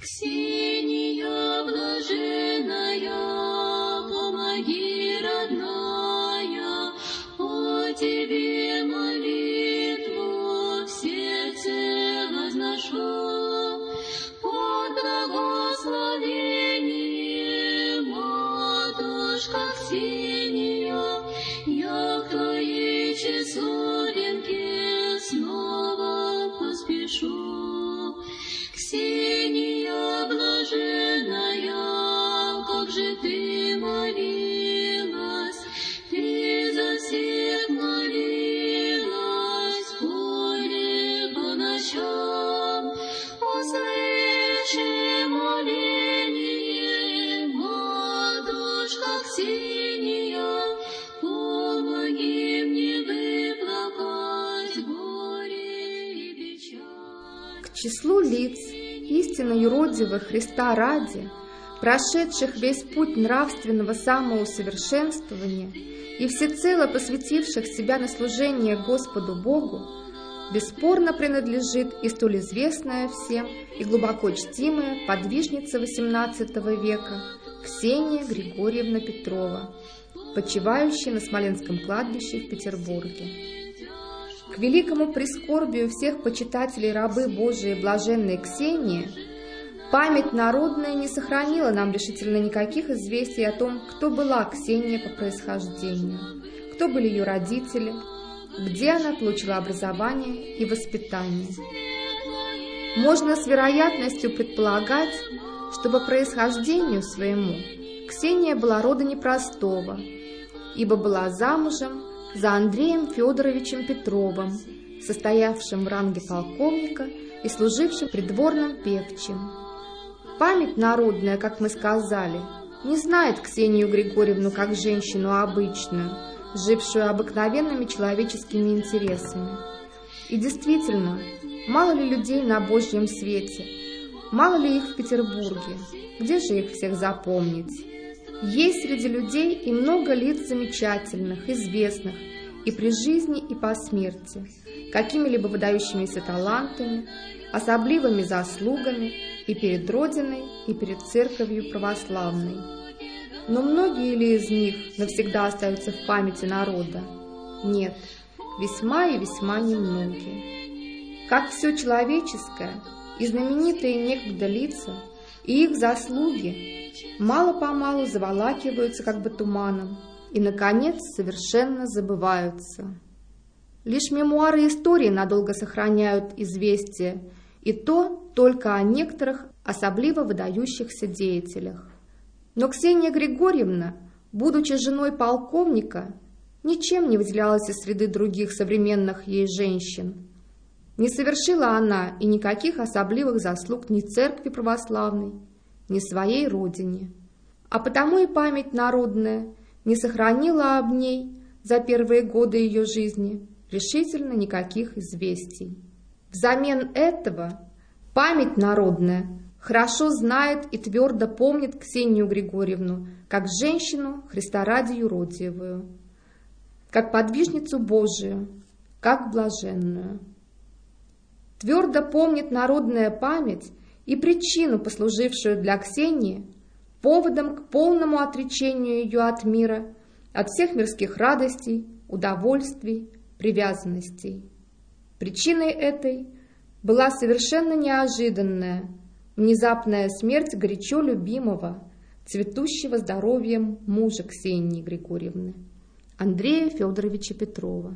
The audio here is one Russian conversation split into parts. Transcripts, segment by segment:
Ксения блаженная, помоги, родная, о тебе молитву в сердце возношу. Под благословение, матушка Ксения, я к твоей часовенке снова поспешу. Ксения блаженная, как же ты молилась, ты за всех молилась, в поле по ночам. Услыши моление, матушка Ксения, помоги мне выплакать горе и печаль. К числу лиц, истинно юродивых Христа ради, прошедших весь путь нравственного самоусовершенствования и всецело посвятивших себя на служение Господу Богу, бесспорно принадлежит и столь известная всем и глубоко чтимая подвижница XVIII века Ксения Григорьевна Петрова, почивающая на Смоленском кладбище в Петербурге. К великому прискорбию всех почитателей рабы Божией блаженной Ксении, память народная не сохранила нам решительно никаких известий о том, кто была Ксения по происхождению, кто были ее родители, где она получила образование и воспитание. Можно с вероятностью предполагать, что по происхождению своему Ксения была рода непростого, ибо была замужем за Андреем Федоровичем Петровым, состоявшим в ранге полковника и служившим придворным певчим. Память народная, как мы сказали, не знает Ксению Григорьевну как женщину обычную, жившую обыкновенными человеческими интересами. И действительно, мало ли людей на Божьем свете, мало ли их в Петербурге, где же их всех запомнить? Есть среди людей и много лиц замечательных, известных и при жизни, и по смерти, какими-либо выдающимися талантами, особливыми заслугами и перед Родиной, и перед Церковью православной. Но многие ли из них навсегда остаются в памяти народа? Нет, весьма и весьма немногие. Как все человеческое, и знаменитые некогда лица, и их заслуги мало-помалу заволакиваются как бы туманом и, наконец, совершенно забываются. Лишь мемуары истории надолго сохраняют известия, и то только о некоторых особливо выдающихся деятелях. Но Ксения Григорьевна, будучи женой полковника, ничем не выделялась из среды других современных ей женщин. Не совершила она и никаких особливых заслуг ни церкви православной, ни своей родине. А потому и память народная не сохранила об ней за первые годы ее жизни решительно никаких известий. Взамен этого память народная хорошо знает и твердо помнит Ксению Григорьевну как женщину Христа ради юродивую, как подвижницу Божию, как блаженную. Твердо помнит народная память и причину, послужившую для Ксении поводом к полному отречению ее от мира, от всех мирских радостей, удовольствий, привязанностей. Причиной этой была совершенно неожиданная, внезапная смерть горячо любимого, цветущего здоровьем мужа Ксении Григорьевны, Андрея Федоровича Петрова.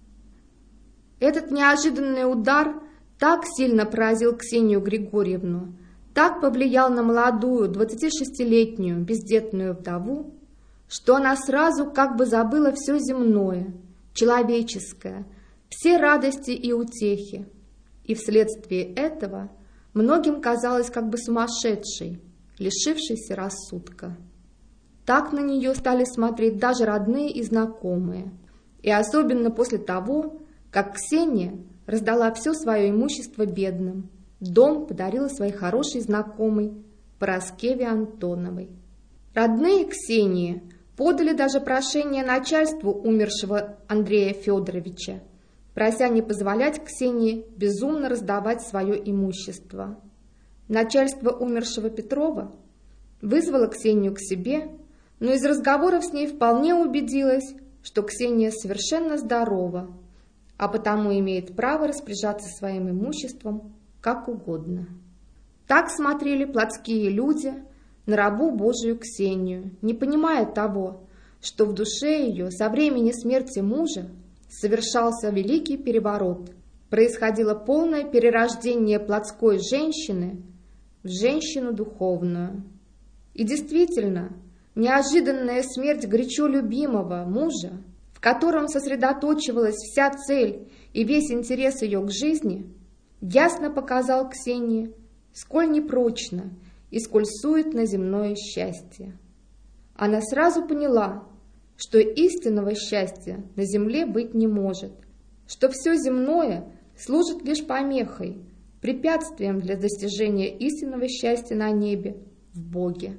Этот неожиданный удар так сильно поразил Ксению Григорьевну, так повлиял на молодую 26-летнюю бездетную вдову, что она сразу как бы забыла все земное, человеческое, все радости и утехи, и вследствие этого многим казалось как бы сумасшедшей, лишившейся рассудка. Так на нее стали смотреть даже родные и знакомые, и особенно после того, как Ксения раздала все свое имущество бедным, дом подарила своей хорошей знакомой Параскеве Антоновой. Родные Ксении подали даже прошение начальству умершего Андрея Федоровича, прося не позволять Ксении безумно раздавать свое имущество. Начальство умершего Петрова вызвало Ксению к себе, но из разговоров с ней вполне убедилась, что Ксения совершенно здорова, а потому имеет право распоряжаться своим имуществом как угодно. Так смотрели плотские люди на рабу Божию Ксению, не понимая того, что в душе ее со времени смерти мужа совершался великий переворот, происходило полное перерождение плотской женщины в женщину духовную. И действительно, неожиданная смерть горячо любимого мужа, в котором сосредоточивалась вся цель и весь интерес ее к жизни, ясно показал Ксении, сколь непрочно и сколь суетно земное счастье. Она сразу поняла, что истинного счастья на земле быть не может, что все земное служит лишь помехой, препятствием для достижения истинного счастья на небе, в Боге.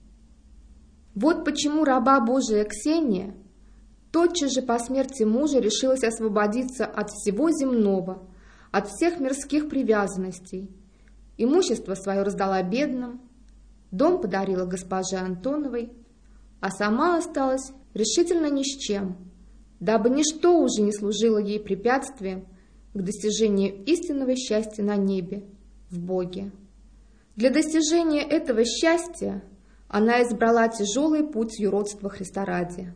Вот почему раба Божия Ксения тотчас же по смерти мужа решилась освободиться от всего земного, от всех мирских привязанностей. Имущество свое раздала бедным, дом подарила госпоже Антоновой, а сама осталась решительно ни с чем, дабы ничто уже не служило ей препятствием к достижению истинного счастья на небе, в Боге. Для достижения этого счастья она избрала тяжелый путь юродства Христа ради.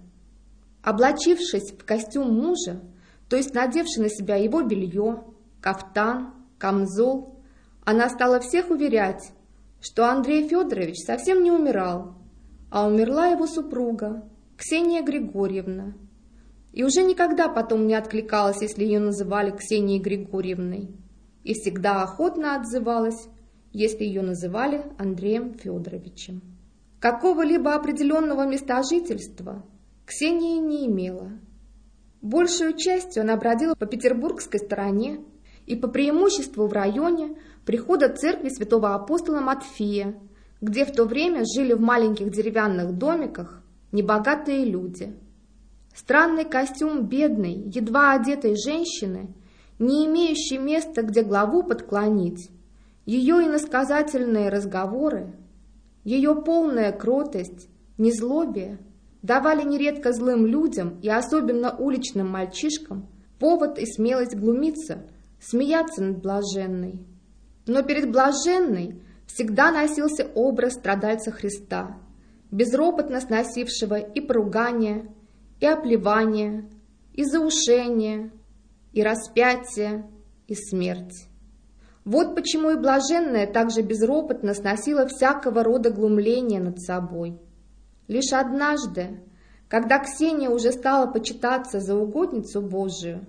Облачившись в костюм мужа, то есть надевши на себя его белье, кафтан, камзол, она стала всех уверять, что Андрей Федорович совсем не умирал, а умерла его супруга, Ксения Григорьевна. И уже никогда потом не откликалась, если ее называли Ксенией Григорьевной, и всегда охотно отзывалась, если ее называли Андреем Федоровичем. Какого-либо определенного места жительства Ксения не имела. Большую частью она бродила по петербургской стороне и по преимуществу в районе прихода церкви святого апостола Матфея, где в то время жили в маленьких деревянных домиках небогатые люди. Странный костюм бедной, едва одетой женщины, не имеющей места, где главу подклонить, ее иносказательные разговоры, ее полная кротость, незлобие давали нередко злым людям и особенно уличным мальчишкам повод и смелость глумиться, смеяться над блаженной. Но перед блаженной всегда носился образ страдальца Христа, безропотно сносившего и поругания, и оплевания, и заушения, и распятие, и смерть. Вот почему и блаженная также безропотно сносила всякого рода глумления над собой. Лишь однажды, когда Ксения уже стала почитаться за угодницу Божию,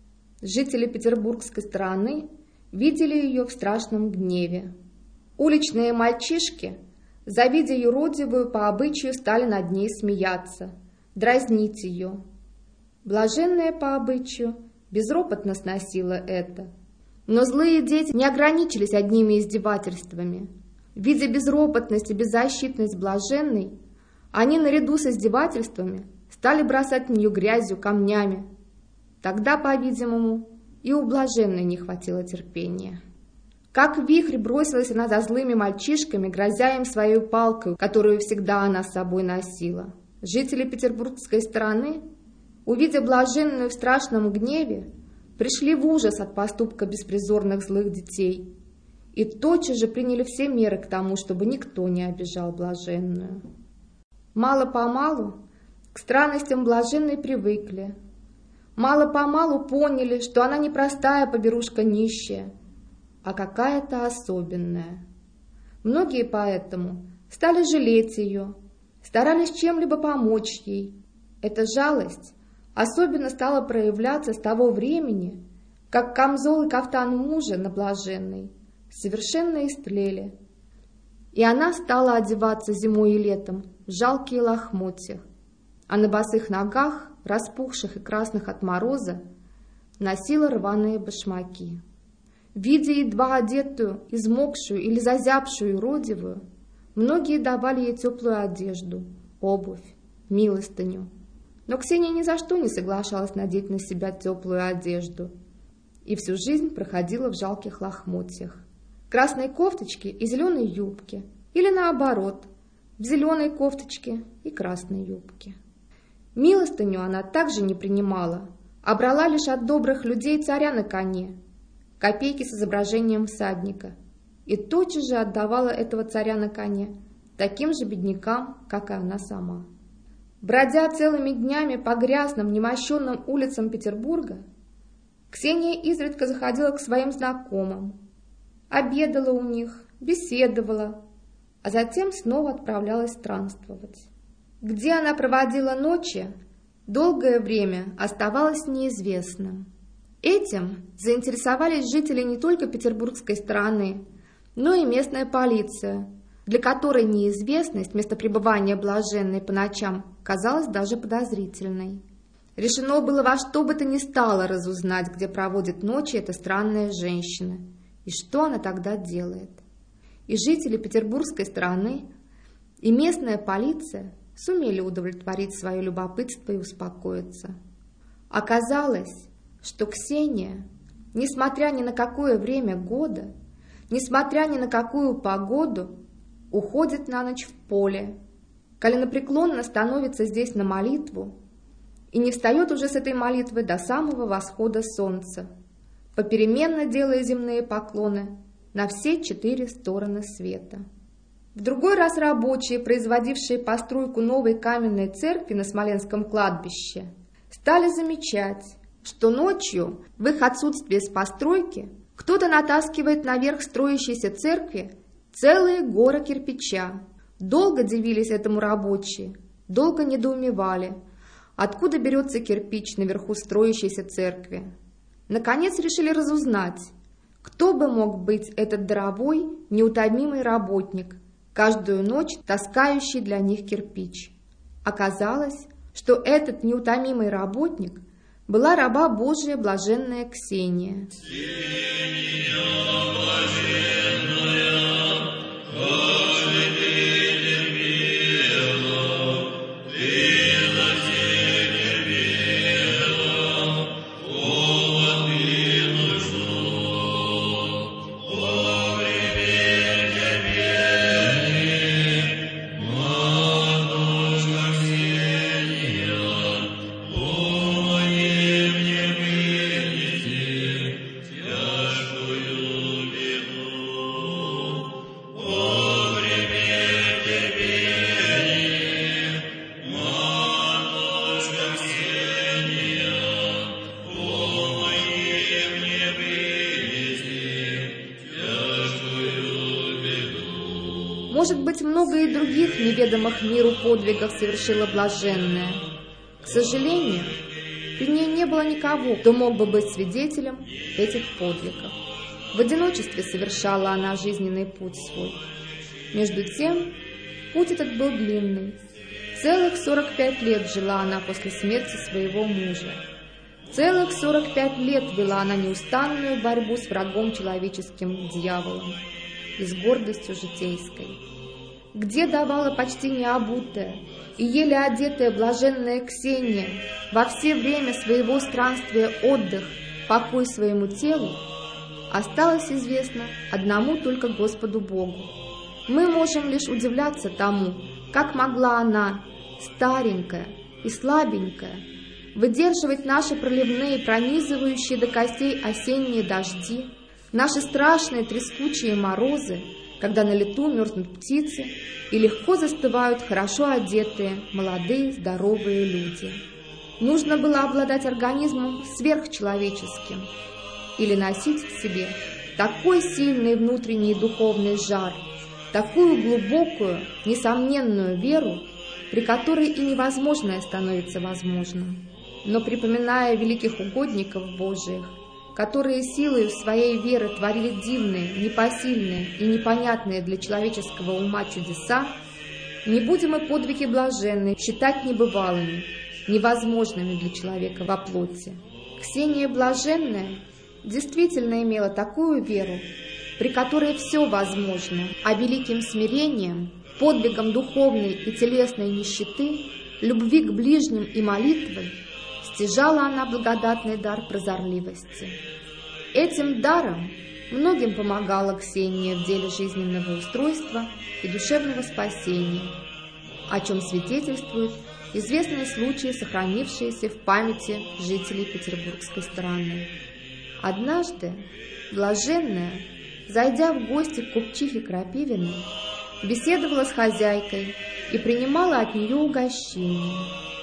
жители петербургской стороны видели ее в страшном гневе. Уличные мальчишки, завидя юродивую по обычаю, стали над ней смеяться, дразнить ее. Блаженная по обычаю безропотно сносила это. Но злые дети не ограничились одними издевательствами. Видя безропотность и беззащитность блаженной, они наряду с издевательствами стали бросать в нее грязью, камнями. Тогда, по-видимому, и у блаженной не хватило терпения. Как вихрь бросилась она за злыми мальчишками, грозя им своей палкой, которую всегда она с собой носила. Жители петербургской стороны, увидя блаженную в страшном гневе, пришли в ужас от поступка беспризорных злых детей и тотчас же приняли все меры к тому, чтобы никто не обижал блаженную. Мало-помалу к странностям блаженной привыкли. Мало-помалу поняли, что она не простая поберушка нищая, а какая-то особенная. Многие поэтому стали жалеть ее, старались чем-либо помочь ей. Эта жалость особенно стала проявляться с того времени, как камзол и кафтан мужа на блаженной совершенно истлели, и она стала одеваться зимой и летом в жалкие лохмотья, а на босых ногах, распухших и красных от мороза, носила рваные башмаки. Видя едва одетую, измокшую или зазябшую юродивую, многие давали ей теплую одежду, обувь, милостыню. Но Ксения ни за что не соглашалась надеть на себя теплую одежду и всю жизнь проходила в жалких лохмотьях, красной кофточке и зеленой юбке, или наоборот, в зеленой кофточке и красной юбке. Милостыню она также не принимала, а брала лишь от добрых людей царя на коне, копейки с изображением всадника, и тотчас же отдавала этого царя на коне таким же беднякам, как и она сама. Бродя целыми днями по грязным, немощенным улицам Петербурга, Ксения изредка заходила к своим знакомым, обедала у них, беседовала, а затем снова отправлялась странствовать. Где она проводила ночи, долгое время оставалось неизвестным. Этим заинтересовались жители не только петербургской стороны, но и местная полиция, для которой неизвестность места пребывания блаженной по ночам казалась даже подозрительной. Решено было во что бы то ни стало разузнать, где проводит ночи эта странная женщина, и что она тогда делает. И жители петербургской стороны, и местная полиция сумели удовлетворить свое любопытство и успокоиться. Оказалось, что Ксения, несмотря ни на какое время года, несмотря ни на какую погоду, уходит на ночь в поле, коленопреклонно становится здесь на молитву и не встает уже с этой молитвы до самого восхода солнца, попеременно делая земные поклоны на все 4 стороны света. В другой раз рабочие, производившие постройку новой каменной церкви на Смоленском кладбище, стали замечать, что ночью, в их отсутствие с постройки, кто-то натаскивает наверх строящейся церкви целые горы кирпича. Долго дивились этому рабочие, долго недоумевали, откуда берется кирпич наверху строящейся церкви. Наконец решили разузнать, кто бы мог быть этот даровой, неутомимый работник, каждую ночь таскающий для них кирпич. Оказалось, что этот неутомимый работник была раба Божия блаженная Ксения. Может быть, много и других неведомых миру подвигов совершила блаженная. К сожалению, при ней не было никого, кто мог бы быть свидетелем этих подвигов. В одиночестве совершала она жизненный путь свой. Между тем, путь этот был длинный. Целых 45 лет жила она после смерти своего мужа. Целых 45 лет вела она неустанную борьбу с врагом человеческим, дьяволом, и с гордостью житейской. Где давала почти необутая и еле одетая блаженная Ксения во все время своего странствия отдых, покой своему телу, осталось известно одному только Господу Богу. Мы можем лишь удивляться тому, как могла она, старенькая и слабенькая, выдерживать наши проливные, пронизывающие до костей осенние дожди, наши страшные трескучие морозы, когда на лету мерзнут птицы и легко застывают хорошо одетые, молодые, здоровые люди. Нужно было обладать организмом сверхчеловеческим или носить в себе такой сильный внутренний духовный жар, такую глубокую, несомненную веру, при которой и невозможное становится возможным. Но припоминая великих угодников Божиих, которые силой своей веры творили дивные, непосильные и непонятные для человеческого ума чудеса, не будем и подвиги блаженные считать небывалыми, невозможными для человека во плоти. Ксения Блаженная действительно имела такую веру, при которой все возможно, а великим смирением, подвигом духовной и телесной нищеты, любви к ближним и молитвой стяжала она благодатный дар прозорливости. Этим даром Многим помогала Ксения в деле жизненного устройства и душевного спасения, о чем свидетельствуют известные случаи, сохранившиеся в памяти жителей петербургской стороны. Однажды блаженная, зайдя в гости к купчихе Крапивиной, беседовала с хозяйкой и принимала от нее угощение.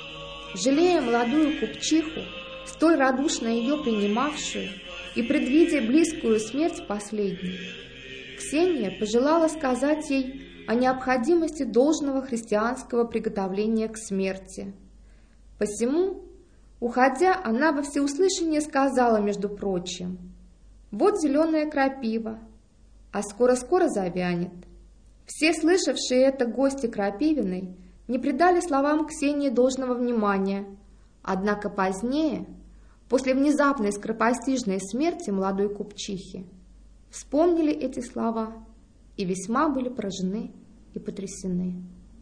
Жалея молодую купчиху, столь радушно ее принимавшую и предвидя близкую смерть последней, Ксения пожелала сказать ей о необходимости должного христианского приготовления к смерти. Посему, уходя, она во всеуслышание сказала, между прочим: «Вот зеленая крапива, а скоро-скоро завянет». Все слышавшие это гости Крапивиной не придали словам Ксении должного внимания, однако позднее, после внезапной скоропостижной смерти молодой купчихи, вспомнили эти слова и весьма были поражены и потрясены.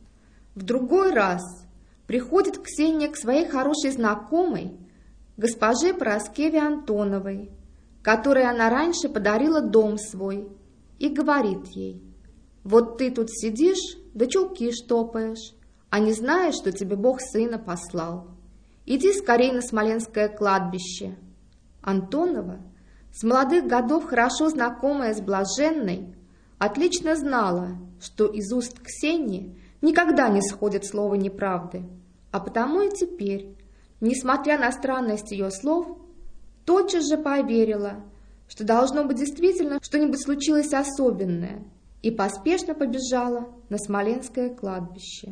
В другой раз приходит Ксения к своей хорошей знакомой, госпоже Параскеве Антоновой, которой она раньше подарила дом свой, и говорит ей: «Вот ты тут сидишь, да чулки штопаешь, а не знаешь, что тебе Бог сына послал. Иди скорей на Смоленское кладбище». Антонова, с молодых годов хорошо знакомая с блаженной, отлично знала, что из уст Ксении никогда не сходит слово неправды, а потому и теперь, несмотря на странность ее слов, тотчас же поверила, что должно быть действительно что-нибудь случилось особенное, и поспешно побежала на Смоленское кладбище.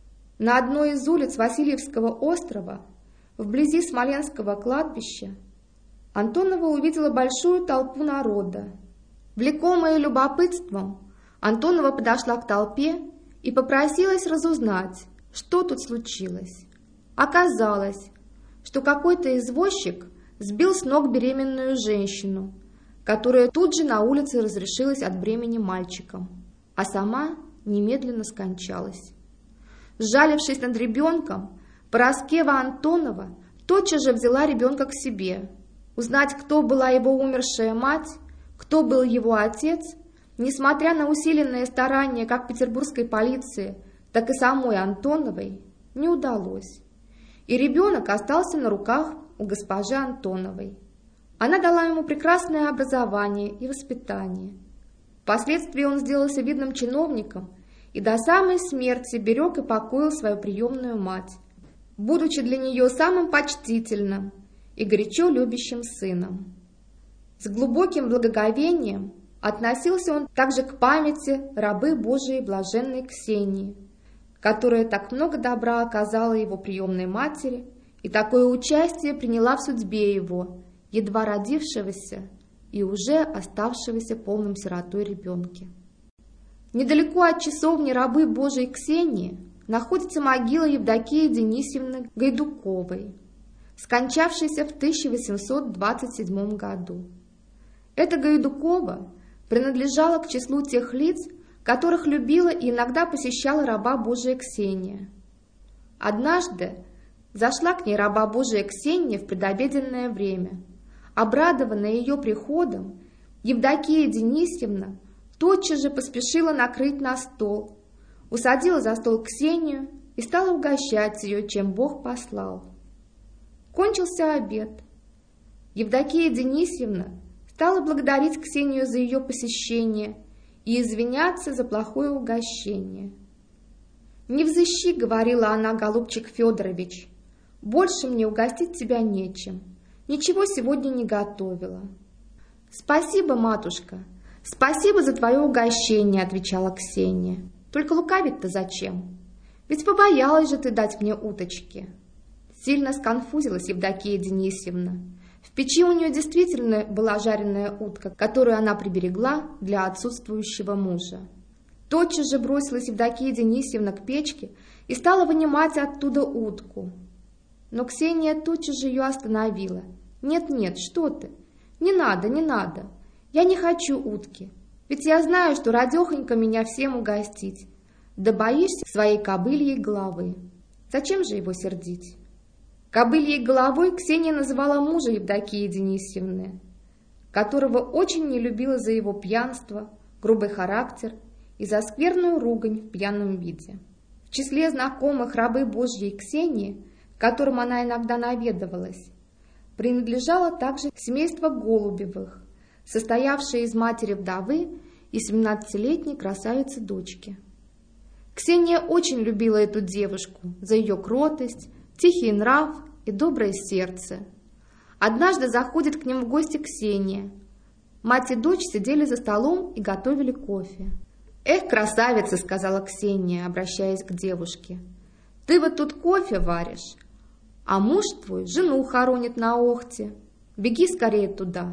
На одной из улиц Васильевского острова, вблизи Смоленского кладбища, Антонова увидела большую толпу народа. Влекомая любопытством, Антонова подошла к толпе и попросилась разузнать, что тут случилось. Оказалось, что какой-то извозчик сбил с ног беременную женщину, которая тут же на улице разрешилась от бремени мальчиком, а сама немедленно скончалась. Сжалившись над ребенком, Параскева Антонова тотчас же взяла ребенка к себе. Узнать, кто была его умершая мать, кто был его отец, несмотря на усиленные старания как петербургской полиции, так и самой Антоновой, не удалось. И ребенок остался на руках у госпожи Антоновой. Она дала ему прекрасное образование и воспитание. Впоследствии он сделался видным чиновником и до самой смерти берег и покоил свою приемную мать, будучи для нее самым почтительным и горячо любящим сыном. С глубоким благоговением относился он также к памяти рабы Божией блаженной Ксении, которая так много добра оказала его приемной матери и такое участие приняла в судьбе его, едва родившегося и уже оставшегося полным сиротой ребенке. Недалеко от часовни рабы Божией Ксении находится могила Евдокии Денисьевны Гайдуковой, скончавшейся в 1827 году. Эта Гайдукова принадлежала к числу тех лиц, которых любила и иногда посещала раба Божия Ксения. Однажды зашла к ней раба Божия Ксения в предобеденное время. Обрадованная ее приходом, Евдокия Денисьевна тотчас же поспешила накрыть на стол, усадила за стол Ксению и стала угощать ее, чем Бог послал. Кончился обед. Евдокия Денисьевна стала благодарить Ксению за ее посещение и извиняться за плохое угощение. «Не взыщи, — говорила она, — голубчик Федорович, больше мне угостить тебя нечем. Ничего сегодня не готовила». «Спасибо, матушка, спасибо за твое угощение, — отвечала Ксения. Только лукавить-то зачем? Ведь побоялась же ты дать мне уточки». Сильно сконфузилась Евдокия Денисьевна. В печи у нее действительно была жареная утка, которую она приберегла для отсутствующего мужа. Тотчас же бросилась Евдокия Денисьевна к печке и стала вынимать оттуда утку. Но Ксения тотчас же ее остановила. «Нет-нет, что ты? Не надо, не надо. Я не хочу утки. Ведь я знаю, что радехонько меня всем угостить. Да боишься своей кобыльей головы. Зачем же его сердить?» Кобыльей головой Ксения называла мужа Евдокии Денисьевны. которого очень не любила за его пьянство, грубый характер и за скверную ругань в пьяном виде. В числе знакомых рабы Божьей Ксении, к которым она иногда наведывалась, принадлежало также семейство Голубевых, состоявшее из матери-вдовы и 17-летней красавицы-дочки. Ксения очень любила эту девушку за ее кротость, тихий нрав и доброе сердце. Однажды заходит к ним в гости Ксения. Мать и дочь сидели за столом и готовили кофе. «Эх, красавица!» — сказала Ксения, обращаясь к девушке. «Ты вот тут кофе варишь, а муж твой жену хоронит на Охте. Беги скорее туда».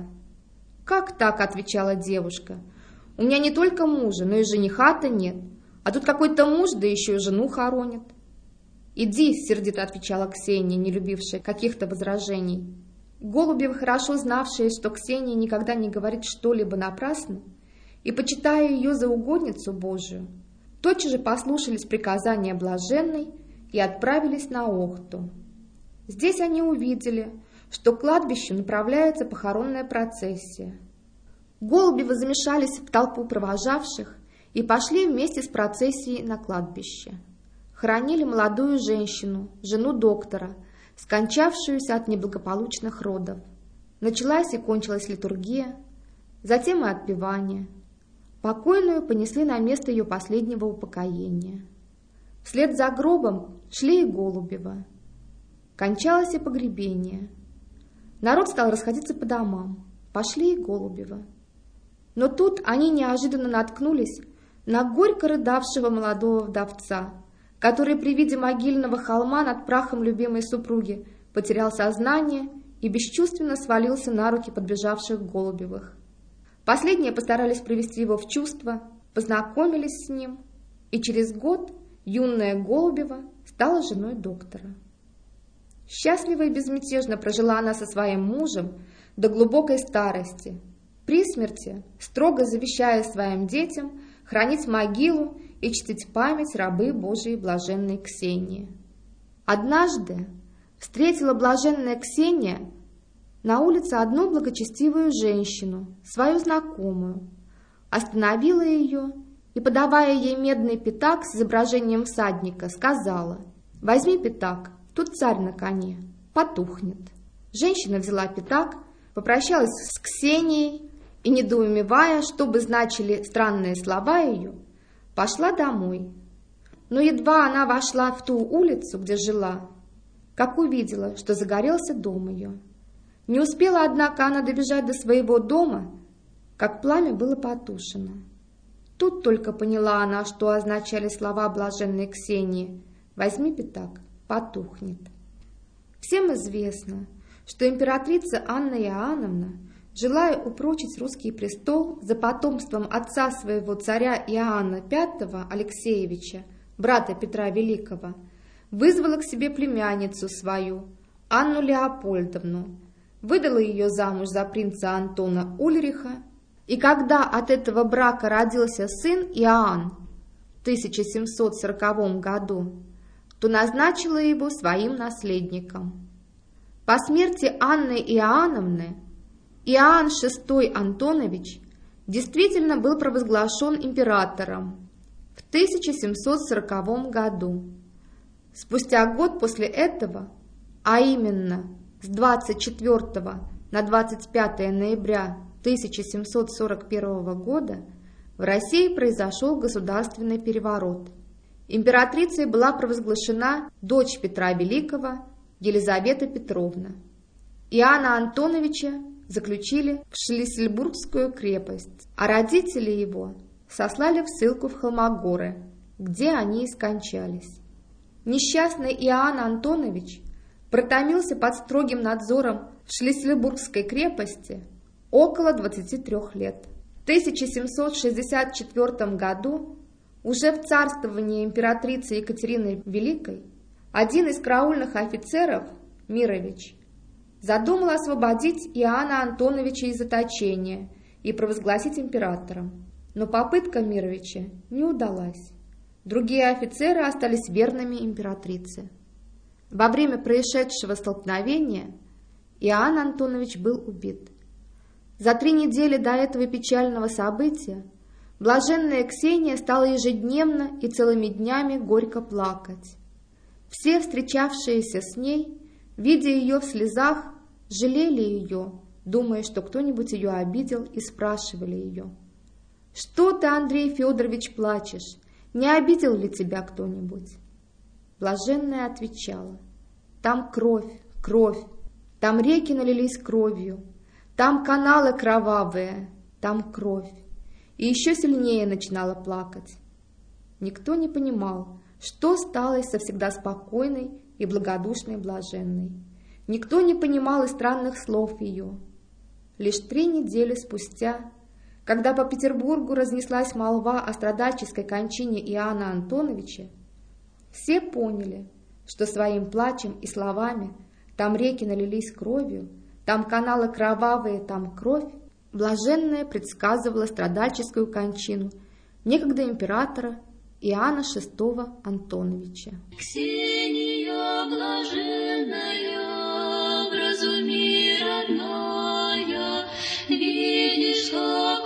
«Как так?» — отвечала девушка. «У меня не только мужа, но и жениха-то нет, а тут какой-то муж, да еще и жену хоронит». «Иди», — сердито отвечала Ксения, не любившая каких-то возражений. Голубевы, хорошо знавшие, что Ксения никогда не говорит что-либо напрасно, и, почитая ее за угодницу Божию, тотчас же послушались приказания блаженной и отправились на Охту. Здесь они увидели, что к кладбищу направляется похоронная процессия. Голубевы замешались в толпу провожавших и пошли вместе с процессией на кладбище. Хоронили молодую женщину, жену доктора, скончавшуюся от неблагополучных родов. Началась и кончилась литургия, затем и отпевание. Покойную понесли на место ее последнего упокоения. Вслед за гробом шли и Голубева. Кончалось и погребение. Народ стал расходиться по домам. Пошли и Голубева. Но тут они неожиданно наткнулись на горько рыдавшего молодого вдовца, который при виде могильного холма над прахом любимой супруги потерял сознание и бесчувственно свалился на руки подбежавших Голубевых. Последние постарались привести его в чувство, познакомились с ним, и через год юная Голубева стала женой доктора. Счастливо и безмятежно прожила она со своим мужем до глубокой старости, при смерти строго завещая своим детям хранить могилу и чтить память рабы Божией блаженной Ксении. Однажды встретила блаженная Ксения на улице одну благочестивую женщину, свою знакомую, остановила ее и, подавая ей медный пятак с изображением всадника, сказала: «Возьми пятак, тут царь на коне, потухнет». Женщина взяла пятак, попрощалась с Ксенией и, недоумевая, что бы значили странные слова ее, пошла домой. Но едва она вошла в ту улицу, где жила, как увидела, что загорелся дом ее. Не успела, однако, она добежать до своего дома, как пламя было потушено. Тут только поняла она, что означали слова блаженной Ксении: «Возьми пятак, потухнет». Всем известно, что императрица Анна Иоанновна, желая упрочить русский престол за потомством отца своего царя Иоанна V Алексеевича, брата Петра Великого, вызвала к себе племянницу свою, Анну Леопольдовну, выдала ее замуж за принца Антона Ульриха, и когда от этого брака родился сын Иоанн в 1740 году, то назначила его своим наследником. По смерти Анны Иоанновны Иоанн VI Антонович действительно был провозглашен императором в 1740 году. Спустя год после этого, а именно с 24 на 25 ноября 1741 года, в России произошел государственный переворот. Императрицей была провозглашена дочь Петра Великого Елизавета Петровна. Иоанна Антоновича заключили в Шлиссельбургскую крепость, а родители его сослали в ссылку в Холмогоры, где они и скончались. Несчастный Иоанн Антонович протомился под строгим надзором в Шлиссельбургской крепости около 23 лет. В 1764 году, уже в царствовании императрицы Екатерины Великой, один из караульных офицеров, Мирович, задумал освободить Иоанна Антоновича из заточения и провозгласить императором. Но попытка Мировича не удалась. Другие офицеры остались верными императрице. Во время происшедшего столкновения Иоанн Антонович был убит. За 3 недели до этого печального события блаженная Ксения стала ежедневно и целыми днями горько плакать. Все встречавшиеся с ней, видя ее в слезах, жалели ее, думая, что кто-нибудь ее обидел, и спрашивали ее: «Что ты, Андрей Федорович, плачешь? Не обидел ли тебя кто-нибудь?» Блаженная отвечала: «Там кровь, кровь, там реки налились кровью, там каналы кровавые, там кровь». И еще сильнее начинала плакать. Никто не понимал, что стало со всегда спокойной и благодушной блаженной. Никто не понимал и странных слов ее. Лишь 3 недели спустя, когда по Петербургу разнеслась молва о страдальческой кончине Иоанна Антоновича, все поняли, что своим плачем и словами «там реки налились кровью», «там каналы кровавые, там кровь» блаженная предсказывала страдальческую кончину некогда императора Иоанна VI Антоновича. Ксения блаженная, вразуми, родная, видишь, как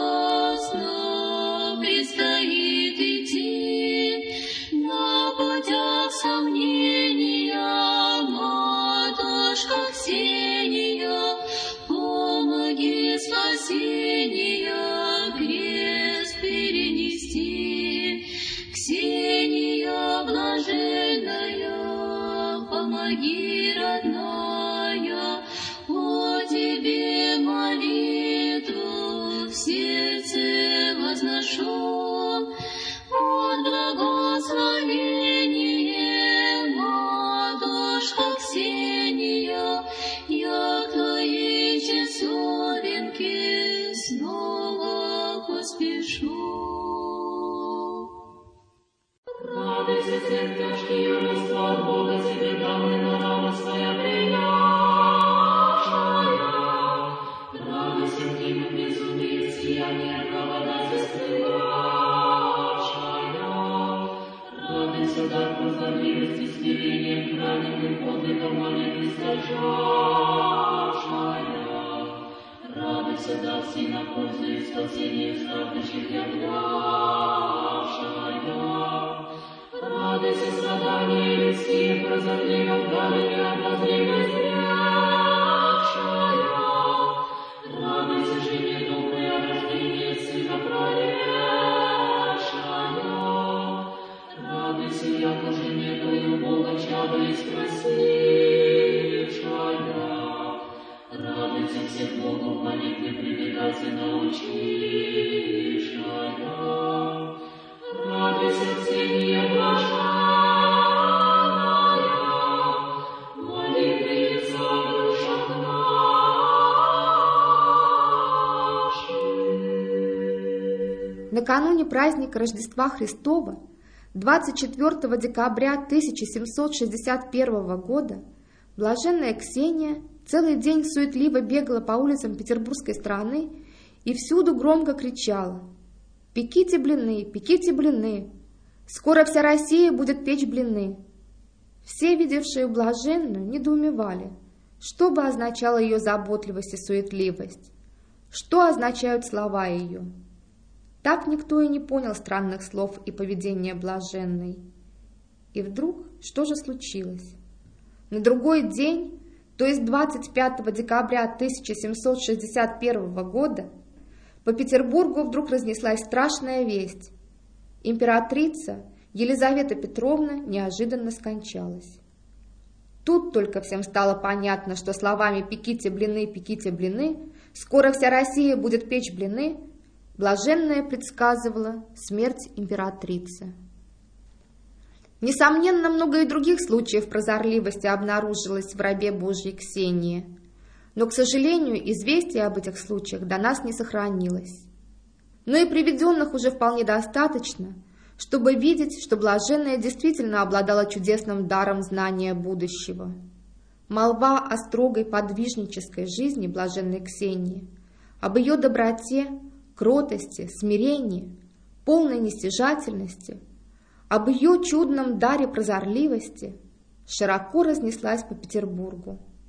опасно предстоит идти на путях сомнения, матушка Ксения, помоги спасения крест перенести. Ксения блаженная, помоги, родная, о тебе молитву в сердце возношу, от благословения, матушка Ксения, я к твоей часовенке снова поспешу. Радуйся, сердце тяжкие рождества от Бога тебе данный на рано своя принявшая. Радуйся, дневом безумие сияние благодати скрывавшая. Радуйся, дар прозорливости смирением праведным подвигом молитвы стяжавшая. Радуйся, дар сильно пользу и спасение страждущих являвшая. Радуйся, страдания людские, прозорливым дарами обозримой зрячая. Радуйся, жене доброе рождение сына пролетшая. Радуйся, яко жене твою Бога чадо испросившая. Радуйся, всех Богов молитвы прибегать и научившая. Радуйся, Ксения блаженная, молитвица в душах наших. Накануне праздника Рождества Христова, 24 декабря 1761 года, блаженная Ксения целый день суетливо бегала по улицам петербургской стороны и всюду громко кричала: «Пеките блины, пеките блины! Скоро вся Россия будет печь блины!» Все, видевшие блаженную, недоумевали, что бы означала ее заботливость и суетливость, что означают слова ее. Так никто и не понял странных слов и поведения блаженной. И вдруг, что же случилось? На другой день, то есть 25 декабря 1761 года, по Петербургу вдруг разнеслась страшная весть. Императрица Елизавета Петровна неожиданно скончалась. Тут только всем стало понятно, что словами пеките блины, скоро вся Россия будет печь блины», блаженная предсказывала смерть императрицы. Несомненно, много и других случаев прозорливости обнаружилось в рабе Божьей Ксении, но, к сожалению, известие об этих случаях до нас не сохранилось. Но и приведенных уже вполне достаточно, чтобы видеть, что блаженная действительно обладала чудесным даром знания будущего. Молва о строгой подвижнической жизни блаженной Ксении, об ее доброте, кротости, смирении, полной нестяжательности, об ее чудном даре прозорливости широко разнеслась по Петербургу.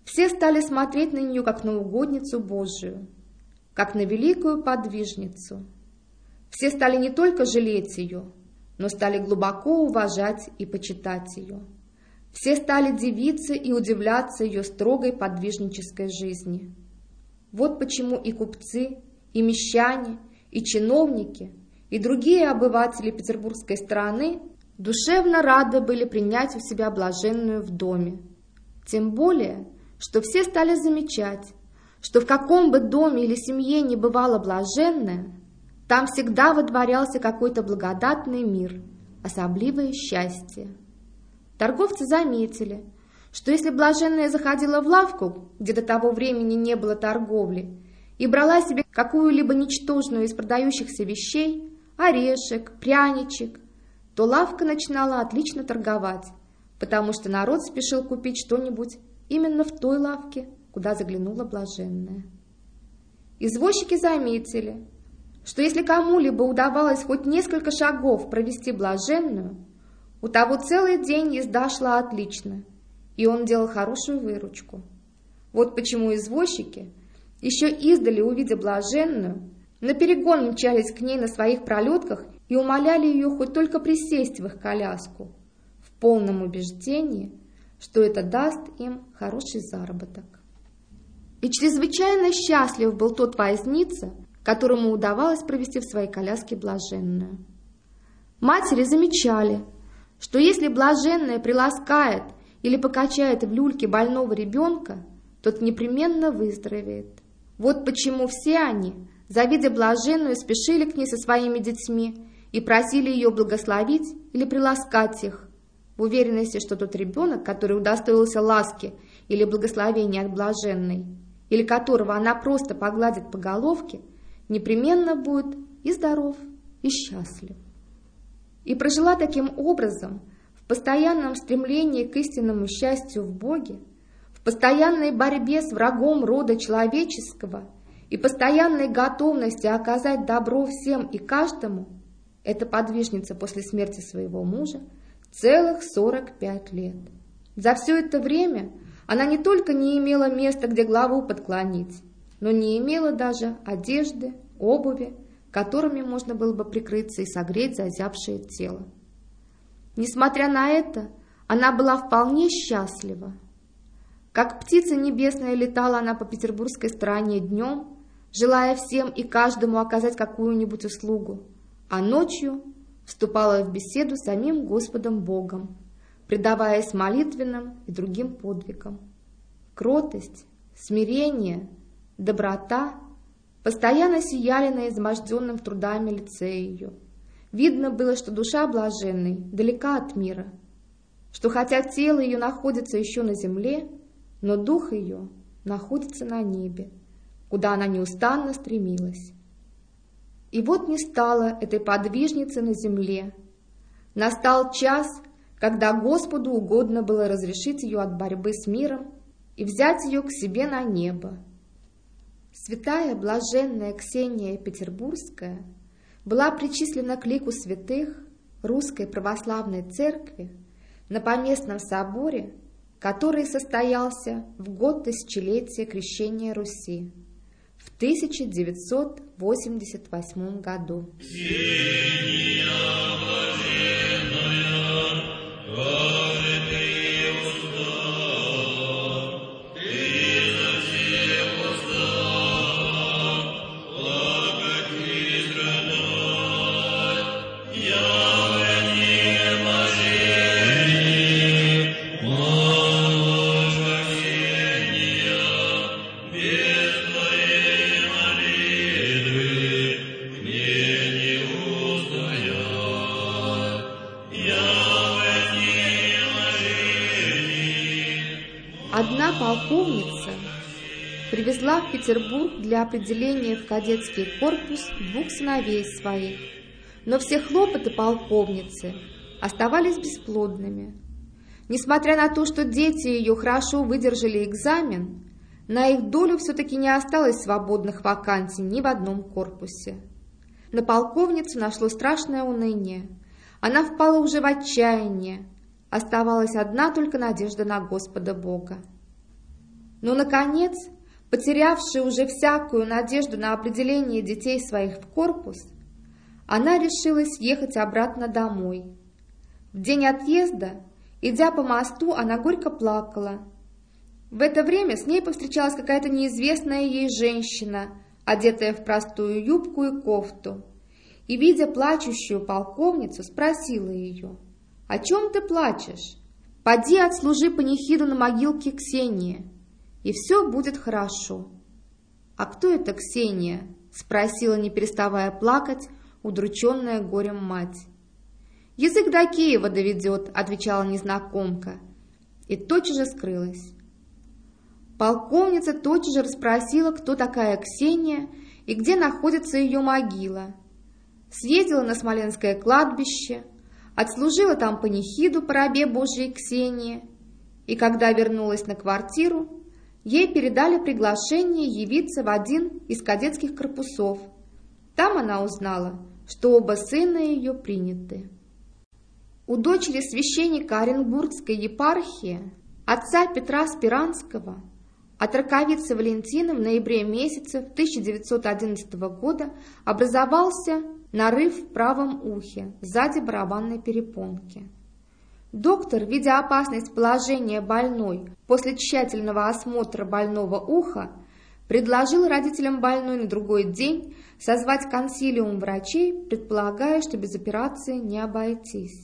Все стали смотреть на нее как на угодницу Божию, как на великую подвижницу. Все стали не только жалеть ее, но стали глубоко уважать и почитать ее. Все стали дивиться и удивляться ее строгой подвижнической жизни. Вот почему и купцы, и мещане, и чиновники, и другие обыватели петербургской стороны душевно рады были принять у себя блаженную в доме. Тем более, что все стали замечать, что в каком бы доме или семье ни бывала блаженная, там всегда водворялся какой-то благодатный мир, особливое счастье. Торговцы заметили, что если блаженная заходила в лавку, где до того времени не было торговли, и брала себе какую-либо ничтожную из продающихся вещей, орешек, пряничек, то лавка начинала отлично торговать, потому что народ спешил купить что-нибудь именно в той лавке, куда заглянула блаженная. Извозчики заметили, что если кому-либо удавалось хоть несколько шагов провести блаженную, у того целый день езда шла отлично, и он делал хорошую выручку. Вот почему извозчики, еще издали увидя блаженную, наперегон мчались к ней на своих пролетках и умоляли ее хоть только присесть в их коляску, в полном убеждении, что это даст им хороший заработок. И чрезвычайно счастлив был тот возница, которому удавалось провести в своей коляске блаженную. Матери замечали, что если блаженная приласкает или покачает в люльке больного ребенка, тот непременно выздоровеет. Вот почему все они, завидя блаженную, спешили к ней со своими детьми и просили ее благословить или приласкать их, в уверенности, что тот ребенок, который удостоился ласки или благословения от блаженной, или которого она просто погладит по головке, непременно будет и здоров, и счастлив. И прожила таким образом, в постоянном стремлении к истинному счастью в Боге, в постоянной борьбе с врагом рода человеческого и постоянной готовности оказать добро всем и каждому, эта подвижница после смерти своего мужа целых 45 лет. За все это время она не только не имела места, где главу подклонить, но не имела даже одежды, обуви, которыми можно было бы прикрыться и согреть зазябшее тело. Несмотря на это, она была вполне счастлива. Как птица небесная летала она по петербургской стороне днем, желая всем и каждому оказать какую-нибудь услугу, а ночью вступала в беседу с самим Господом Богом, предаваясь молитвенным и другим подвигам. Кротость, смирение, доброта постоянно сияли на изможденном трудами лице ее. Видно было, что душа блаженной далека от мира, что хотя тело ее находится еще на земле, но дух ее находится на небе, куда она неустанно стремилась. И вот не стало этой подвижницы на земле. Настал час, когда Господу угодно было разрешить ее от борьбы с миром и взять ее к себе на небо. Святая блаженная Ксения Петербургская была причислена к лику святых Русской Православной Церкви на Поместном соборе, который состоялся в год тысячелетия крещения Руси в 1988 году. Одна полковница привезла в Петербург для определения в кадетский корпус 2 сыновей своих, но все хлопоты полковницы оставались бесплодными. Несмотря на то, что дети ее хорошо выдержали экзамен, на их долю все-таки не осталось свободных вакансий ни в одном корпусе. На полковницу нашло страшное уныние. Она впала уже в отчаяние. Оставалась одна только надежда на Господа Бога. Но, наконец, потерявшая уже всякую надежду на определение детей своих в корпус, она решилась ехать обратно домой. В день отъезда, идя по мосту, она горько плакала. В это время с ней повстречалась какая-то неизвестная ей женщина, одетая в простую юбку и кофту, и, видя плачущую полковницу, спросила ее: «О чем ты плачешь? Поди отслужи панихиду на могилке Ксении, и все будет хорошо». «А кто это Ксения?» – спросила, не переставая плакать, удрученная горем мать. «Язык до Киева доведет», – отвечала незнакомка, и тотчас же скрылась. Полковница тотчас же расспросила, кто такая Ксения и где находится ее могила. Съездила на Смоленское кладбище, отслужила там панихиду по рабе Божией Ксении, и когда вернулась на квартиру, ей передали приглашение явиться в один из кадетских корпусов. Там она узнала, что оба сына ее приняты. У дочери священника Оренбургской епархии, отца Петра Спиранского, от раковицы Валентины в ноябре месяце 1911 года образовался нарыв в правом ухе, сзади барабанной перепонки. Доктор, видя опасность положения больной после тщательного осмотра больного уха, предложил родителям больной на другой день созвать консилиум врачей, предполагая, что без операции не обойтись.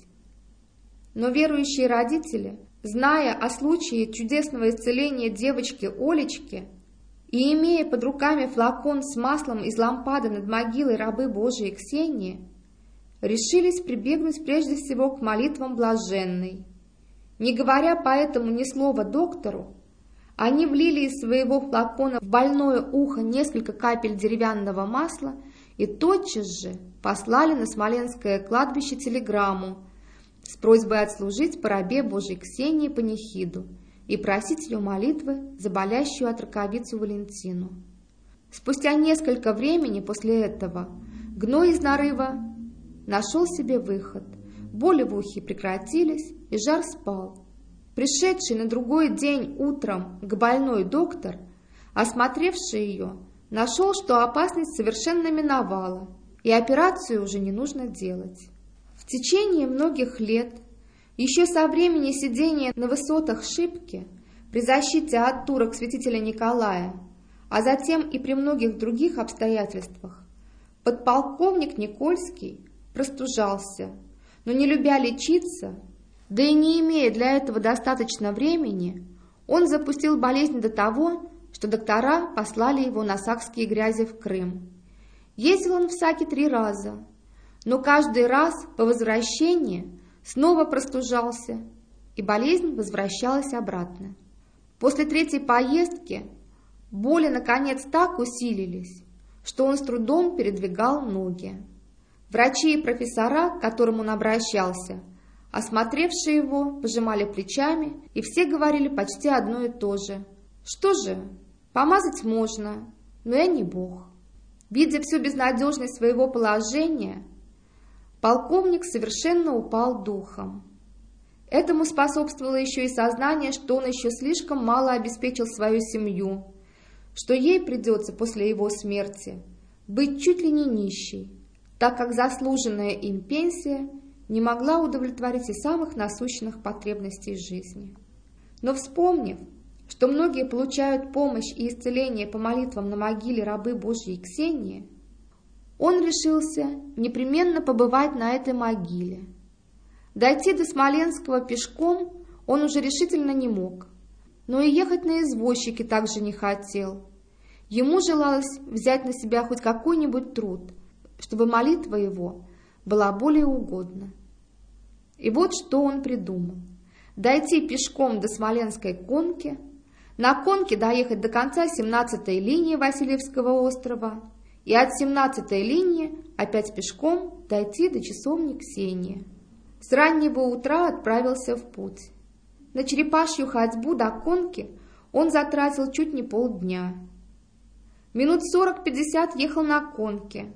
Но верующие родители, зная о случае чудесного исцеления девочки Олечки и имея под руками флакон с маслом из лампады над могилой рабы Божией Ксении, решились прибегнуть прежде всего к молитвам блаженной. Не говоря поэтому ни слова доктору, они влили из своего флакона в больное ухо несколько капель деревянного масла и тотчас же послали на Смоленское кладбище телеграмму с просьбой отслужить по рабе Божией Ксении панихиду и просить ее молитвы за болящую от раковицу Валентину. Спустя несколько времени после этого гной из нарыва нашел себе выход, боли в ухе прекратились, и жар спал. Пришедший на другой день утром к больной доктор, осмотревший ее, нашел, что опасность совершенно миновала, и операцию уже не нужно делать. В течение многих лет, еще со времени сидения на высотах Шипки при защите от турок святителя Николая, а затем и при многих других обстоятельствах, подполковник Никольский простужался, но не любя лечиться, да и не имея для этого достаточно времени, он запустил болезнь до того, что доктора послали его на сакские грязи в Крым. Ездил он в Саки 3 раза, но каждый раз по возвращении снова простужался, и болезнь возвращалась обратно. После 3-й поездки боли наконец так усилились, что он с трудом передвигал ноги. Врачи и профессора, к которым он обращался, осмотревшие его, пожимали плечами, и все говорили почти одно и то же. Что же, помазать можно, но я не Бог. Видя всю безнадежность своего положения, полковник совершенно упал духом. Этому способствовало еще и сознание, что он еще слишком мало обеспечил свою семью, что ей придется после его смерти быть чуть ли не нищей, так как заслуженная им пенсия не могла удовлетворить и самых насущных потребностей жизни. Но вспомнив, что многие получают помощь и исцеление по молитвам на могиле рабы Божьей Ксении, он решился непременно побывать на этой могиле. Дойти до Смоленского пешком он уже решительно не мог, но и ехать на извозчике также не хотел. Ему желалось взять на себя хоть какой-нибудь труд, чтобы молитва его была более угодна. И вот что он придумал: дойти пешком до Смоленской конки, на конке доехать до конца 17-й линии Васильевского острова и от 17-й линии опять пешком дойти до часовни Ксении. С раннего утра отправился в путь. На черепашью ходьбу до конки он затратил чуть не полдня. Минут 40-50 ехал на конке,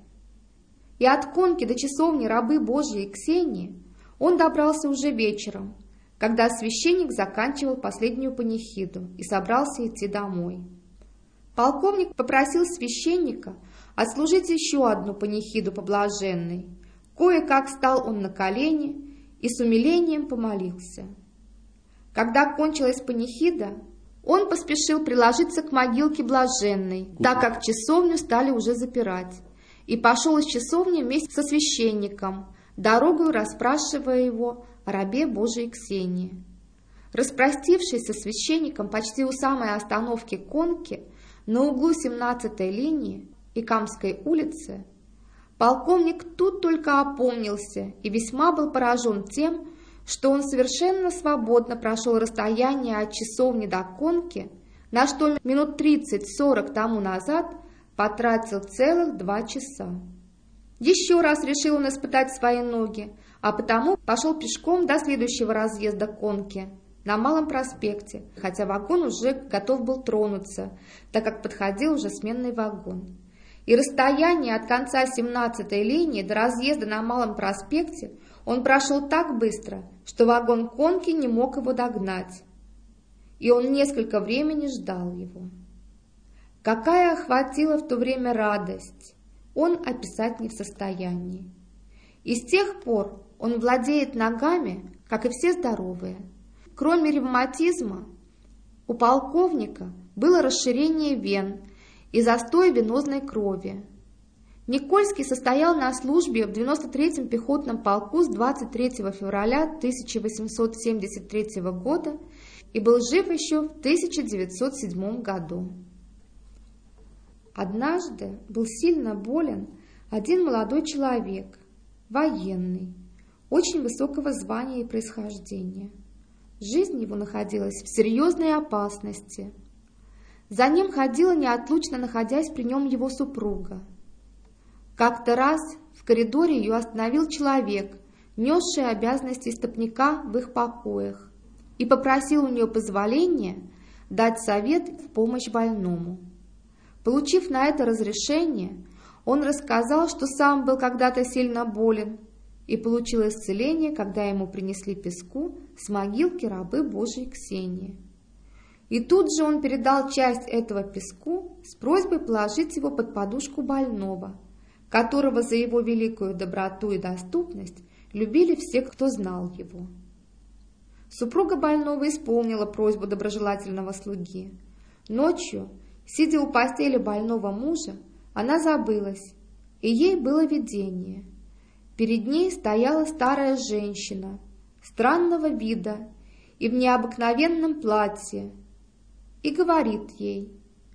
и от конки до часовни рабы Божьей Ксении он добрался уже вечером, когда священник заканчивал последнюю панихиду и собрался идти домой. Полковник попросил священника отслужить еще одну панихиду по блаженной. Кое-как встал он на колени и с умилением помолился. Когда кончилась панихида, он поспешил приложиться к могилке блаженной, так как часовню стали уже запирать, и пошел из часовни вместе со священником, дорогою расспрашивая его о рабе Божией Ксении. Распростившись со священником почти у самой остановки конки на углу 17-й линии и Камской улицы, полковник тут только опомнился и весьма был поражен тем, что он совершенно свободно прошел расстояние от часовни до конки, на что минут 30-40 тому назад потратил целых 2 часа. Еще раз решил он испытать свои ноги, а потому пошел пешком до следующего разъезда конки на Малом проспекте, хотя вагон уже готов был тронуться, так как подходил уже сменный вагон. И расстояние от конца 17-й линии до разъезда на Малом проспекте он прошел так быстро, что вагон конки не мог его догнать, и он несколько времени ждал его. Какая охватила в то время радость, он описать не в состоянии. И с тех пор он владеет ногами, как и все здоровые. Кроме ревматизма, у полковника было расширение вен и застой венозной крови. Никольский состоял на службе в 93-м пехотном полку с 23 февраля 1873 года и был жив еще в 1907 году. Однажды был сильно болен один молодой человек, военный, очень высокого звания и происхождения. Жизнь его находилась в серьезной опасности. За ним ходила неотлучно, находясь при нем, его супруга. Как-то раз в коридоре ее остановил человек, несший обязанности истопника в их покоях, и попросил у нее позволения дать совет в помощь больному. Получив на это разрешение, он рассказал, что сам был когда-то сильно болен и получил исцеление, когда ему принесли песку с могилки рабы Божией Ксении. И тут же он передал часть этого песку с просьбой положить его под подушку больного, которого за его великую доброту и доступность любили все, кто знал его. Супруга больного исполнила просьбу доброжелательного слуги. Ночью, сидя у постели больного мужа, она забылась, и ей было видение. Перед ней стояла старая женщина, странного вида и в необыкновенном платье, и говорит ей: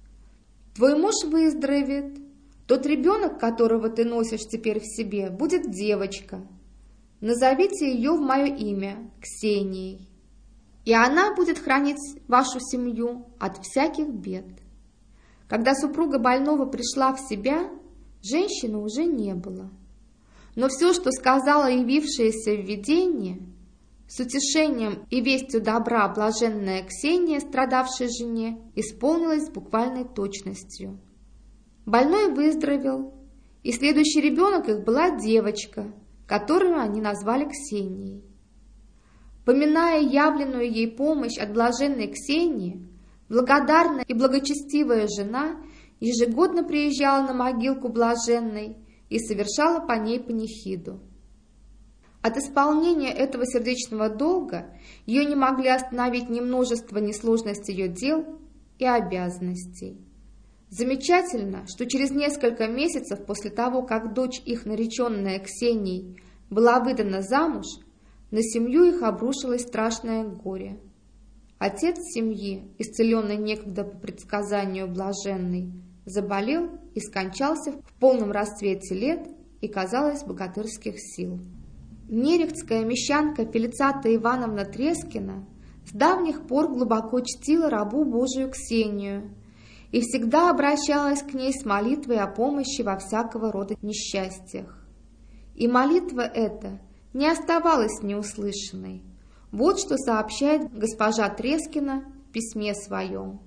«Твой муж выздоровеет, тот ребенок, которого ты носишь теперь в себе, будет девочка. Назовите ее в мое имя Ксенией, и она будет хранить вашу семью от всяких бед». Когда супруга больного пришла в себя, женщины уже не было. Но все, что сказала явившаяся в видении, с утешением и вестью добра блаженная Ксения, страдавшей жене, исполнилось с буквальной точностью. Больной выздоровел, и следующий ребенок их была девочка, которую они назвали Ксенией. Поминая явленную ей помощь от блаженной Ксении, благодарная и благочестивая жена ежегодно приезжала на могилку блаженной и совершала по ней панихиду. От исполнения этого сердечного долга ее не могли остановить ни множество, ни сложность ее дел и обязанностей. Замечательно, что через несколько месяцев после того, как дочь их, нареченная Ксенией, была выдана замуж, на семью их обрушилось страшное горе. Отец семьи, исцеленный некогда по предсказанию блаженной, заболел и скончался в полном расцвете лет и, казалось, богатырских сил. Нерехтская мещанка Фелицата Ивановна Трескина с давних пор глубоко чтила рабу Божию Ксению и всегда обращалась к ней с молитвой о помощи во всякого рода несчастьях. И молитва эта не оставалась неуслышанной. Вот что сообщает госпожа Трескина в письме своем.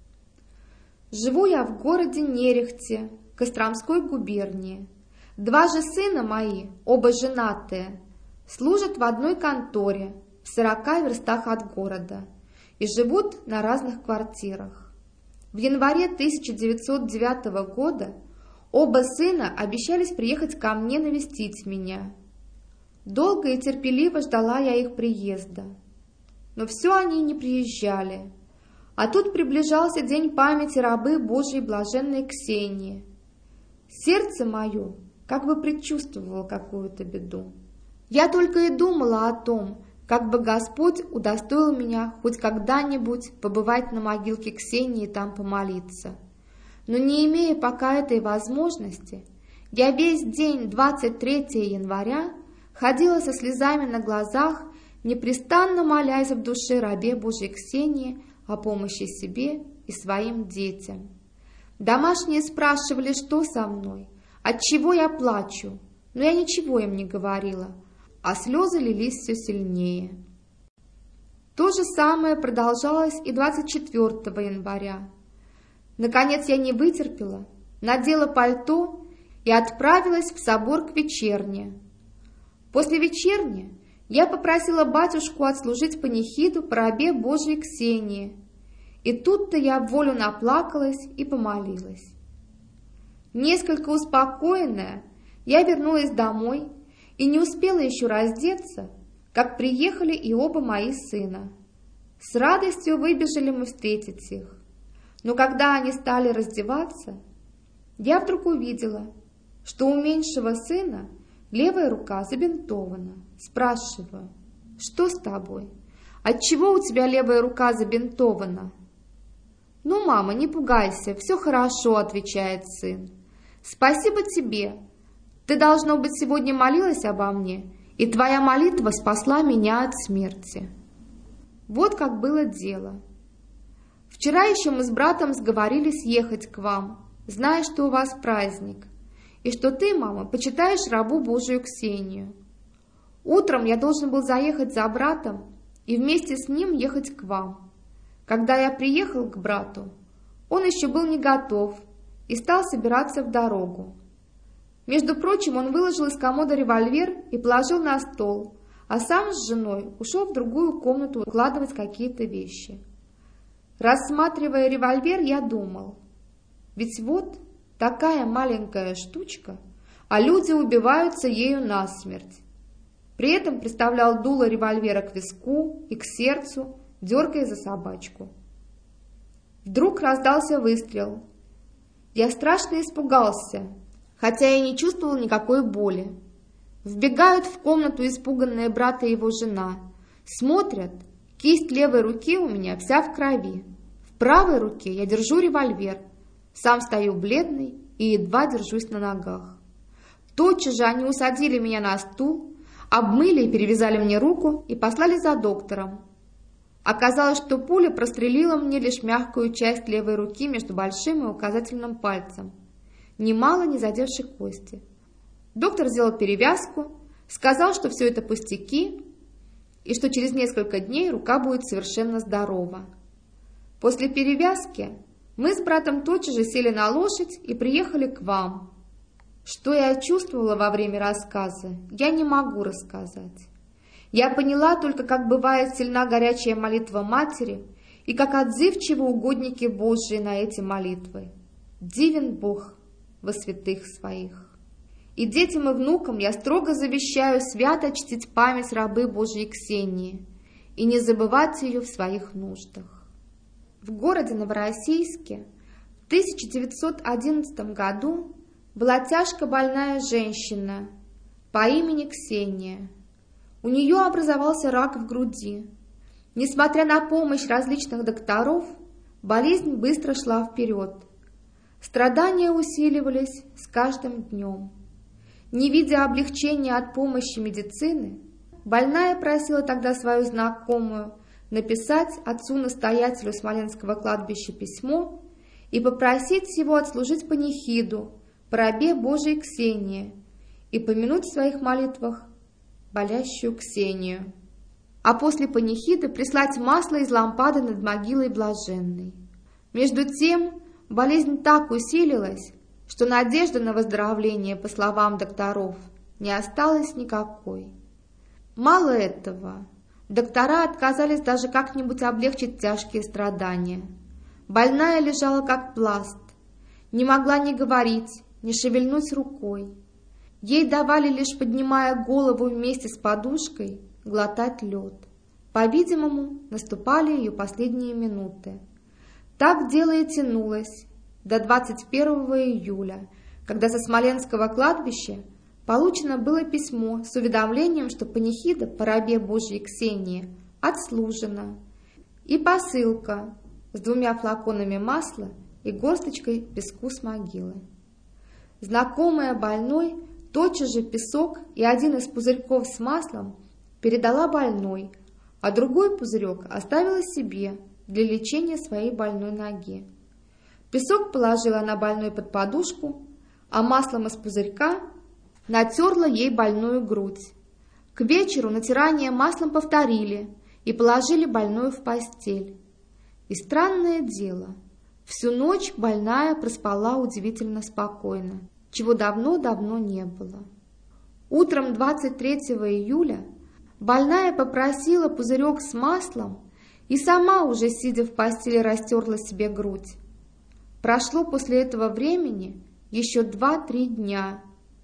«Живу я в городе Нерехте, Костромской губернии. 2 же сына мои, оба женатые, служат в одной конторе, в в 40 верстах от города и живут на разных квартирах. В январе 1909 года оба сына обещались приехать ко мне навестить меня. Долго и терпеливо ждала я их приезда, но все они не приезжали. А тут приближался день памяти рабы Божией блаженной Ксении. Сердце мое как бы предчувствовало какую-то беду. Я только и думала о том, как бы Господь удостоил меня хоть когда-нибудь побывать на могилке Ксении и там помолиться. Но не имея пока этой возможности, я весь день 23 января ходила со слезами на глазах, непрестанно молясь в душе рабе Божией Ксении о помощи себе и своим детям. Домашние спрашивали, что со мной, отчего я плачу, но я ничего им не говорила, а слезы лились все сильнее. То же самое продолжалось и 24 января. Наконец я не вытерпела, надела пальто и отправилась в собор к вечерне. После вечерни я попросила батюшку отслужить панихиду по рабе Божией Ксении, и тут-то я вволю наплакалась и помолилась. Несколько успокоенная, я вернулась домой и не успела еще раздеться, как приехали и оба мои сына. С радостью выбежали мы встретить их. Но когда они стали раздеваться, я вдруг увидела, что у меньшего сына левая рука забинтована. Спрашиваю: что с тобой? Отчего у тебя левая рука забинтована? Ну, мама, не пугайся, все хорошо, отвечает сын. Спасибо тебе. Ты, должно быть, сегодня молилась обо мне, и твоя молитва спасла меня от смерти. Вот как было дело. Вчера еще мы с братом сговорились ехать к вам, зная, что у вас праздник, и что ты, мама, почитаешь рабу Божию Ксению. Утром я должен был заехать за братом и вместе с ним ехать к вам. Когда я приехал к брату, он еще был не готов и стал собираться в дорогу. Между прочим, он выложил из комода револьвер и положил на стол, а сам с женой ушел в другую комнату укладывать какие-то вещи. Рассматривая револьвер, я думал, ведь вот такая маленькая штучка, а люди убиваются ею насмерть. При этом приставлял дуло револьвера к виску и к сердцу, дергая за собачку. Вдруг раздался выстрел. Я страшно испугался, хотя и не чувствовал никакой боли. Вбегают в комнату испуганные брат и его жена. Смотрят, кисть левой руки у меня вся в крови. В правой руке я держу револьвер. Сам стою бледный и едва держусь на ногах. Тотчас же они усадили меня на стул, обмыли и перевязали мне руку и послали за доктором. Оказалось, что пуля прострелила мне лишь мягкую часть левой руки между большим и указательным пальцем, немало не задевши кости. Доктор сделал перевязку, сказал, что все это пустяки и что через несколько дней рука будет совершенно здорова. После перевязки мы с братом тотчас же сели на лошадь и приехали к вам. Что я чувствовала во время рассказа, я не могу рассказать. Я поняла только, как бывает сильна горячая молитва матери и как отзывчивы угодники Божии на эти молитвы. Дивен Бог во святых своих. И детям и внукам я строго завещаю свято чтить память рабы Божией Ксении и не забывать ее в своих нуждах. В городе Новороссийске в 1911 году была тяжко больная женщина по имени Ксения. У нее образовался рак в груди. Несмотря на помощь различных докторов, болезнь быстро шла вперед. Страдания усиливались с каждым днем. Не видя облегчения от помощи медицины, больная просила тогда свою знакомую написать отцу-настоятелю Смоленского кладбища письмо и попросить его отслужить панихиду по рабе Божией Ксении и помянуть в своих молитвах болящую Ксению, а после панихиды прислать масло из лампады над могилой блаженной. Между тем болезнь так усилилась, что надежды на выздоровление, по словам докторов, не осталось никакой. Мало этого, Доктора отказались даже как-нибудь облегчить тяжкие страдания. Больная лежала как пласт, не могла ни говорить, ни шевельнуть рукой. Ей давали, лишь поднимая голову вместе с подушкой, глотать лед. По-видимому, наступали ее последние минуты. Так дело и тянулось до 21 июля, когда со Смоленского кладбища получено было письмо с уведомлением, что панихида по рабе Божьей Ксении отслужена, и посылка с 2 флаконами масла и горсточкой песку с могилы. Знакомая больной тотчас же песок и один из пузырьков с маслом передала больной, а другой пузырек оставила себе для лечения своей больной ноги. Песок положила она больной под подушку, а маслом из пузырька натерла ей больную грудь. К вечеру натирание маслом повторили и положили больную в постель. И странное дело, всю ночь больная проспала удивительно спокойно, чего давно-давно не было. Утром 23 июля больная попросила пузырек с маслом и сама уже, сидя в постели, растерла себе грудь. Прошло после этого времени еще 2-3 дня,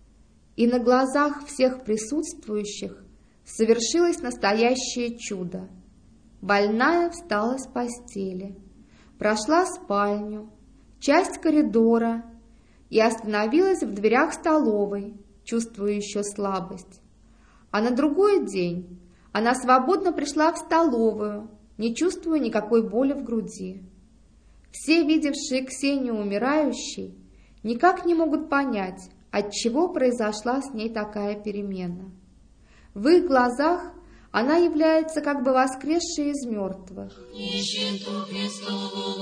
и на глазах всех присутствующих совершилось настоящее чудо. Больная встала с постели, прошла спальню, часть коридора и остановилась в дверях столовой, чувствуя еще слабость. А на другой день она свободно пришла в столовую, не чувствуя никакой боли в груди. Все, видевшие Ксению умирающей, никак не могут понять, отчего произошла с ней такая перемена. В их глазах она является как бы воскресшей из мертвых. Нищету Христову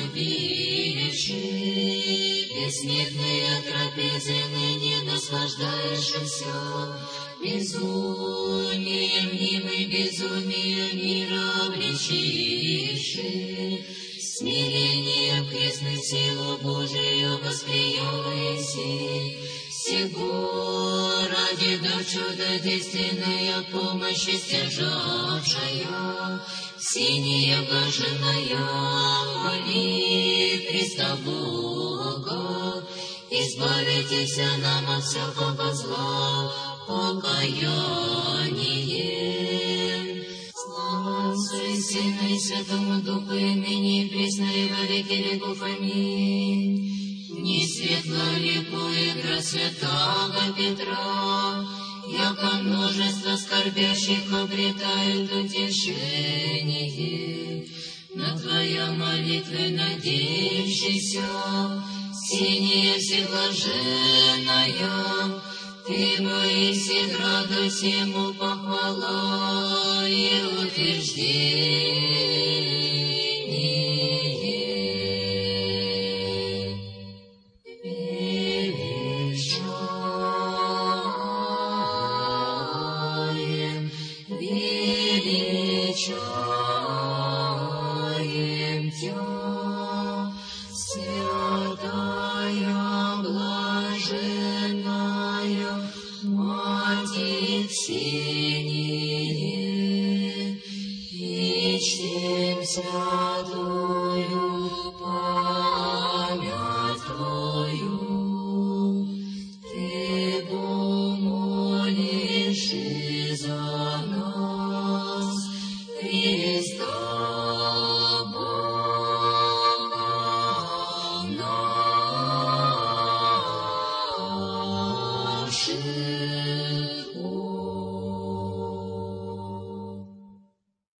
возлюбивший, бессмертные трапезы ныне наслаждаешься, безумием им и безумием мира обличивший, смирением крестной силу Божию восприемлеси, сего ради до чудодейственная помощи стяжавшая, синяя блаженная, моли Христа Бога, избавитесь нам от всякого зла, покаянием. Слава Отцу и Сыну и Святому Духу, и ныне и присно и во веки веков. Аминь. Не светло ликует град святого Петра, яко множество скорбящих обретают утешение. На Твоя молитва надеющийся, синяя всеблаженная, Ты Моисей, граду всему похвала и утверждение. Величаем Тя, святая, блаженная Мать Ксения, и чтимся